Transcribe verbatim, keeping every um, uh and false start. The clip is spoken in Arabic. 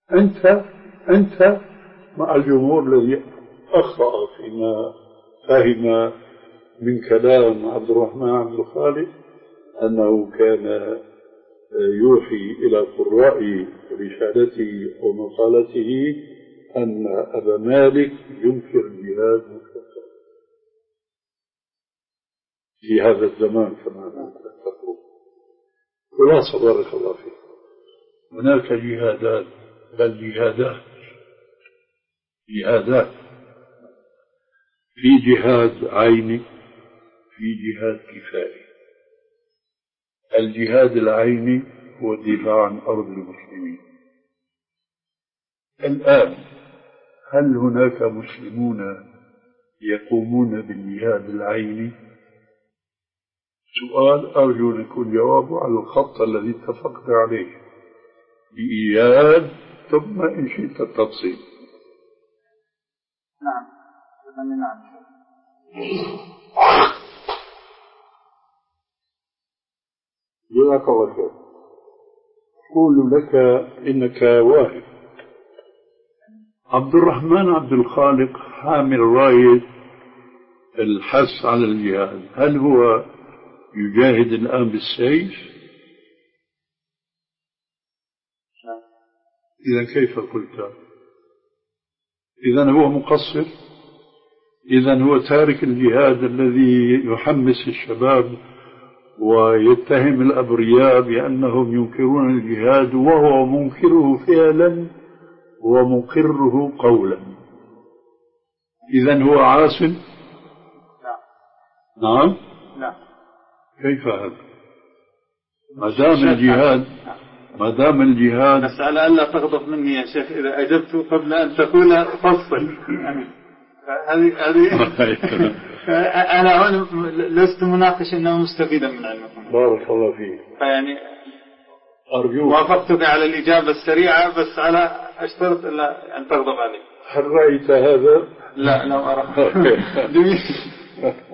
أنت أنت مع الجمهور الذي أخطأ فيما فهم من كلام عبد الرحمن عبد الخالق أنه كان يوحي إلى قراء رسالته ومقالته أن أبا مالك ينكر الجهاد مطلقا في هذا الزمان كما تقول. خلاصة بارك الله فيك، هناك جهادات، بل جهادات جهادات في جهاد عيني، في جهاد كفائي. الجهاد العيني هو الدفاع عن أرض المسلمين. الآن هل هناك مسلمون يقومون بالجهاد العيني؟ سؤال أرجو أن يكون جوابه على الخط الذي اتفقت عليه بإيجاد، ثم إن شئت التفصيل. نعم نعم. جزاك الله خير. أقول لك إنك واهب. عبد الرحمن عبد الخالق حامل راية الحث على الجهاد، هل هو يجاهد الآن بالسيف؟ إذا كيف قلت؟ إذا هو مقصر، إذا هو تارك الجهاد الذي يحمس الشباب ويتهم الأبرياء بأنهم ينكرون الجهاد وهو منكره فعلا ومقره قولا. إذن هو عاصم؟ لا. نعم؟ لا. كيف هذا؟ ما دام الجهاد ما دام الجهاد بس على ألا تغضب مني يا شيخ إذا أجبت قبل أن تقول فصل. هذه هذه أنا لست مناقش إنه مستفيدا من علمكم. بارك الله فيك. فيعني أرجوك وافقتك على الإجابة السريعة، بس على أشترط إلا أن تغضب علي. هل رأيت هذا؟ لا لا أرى.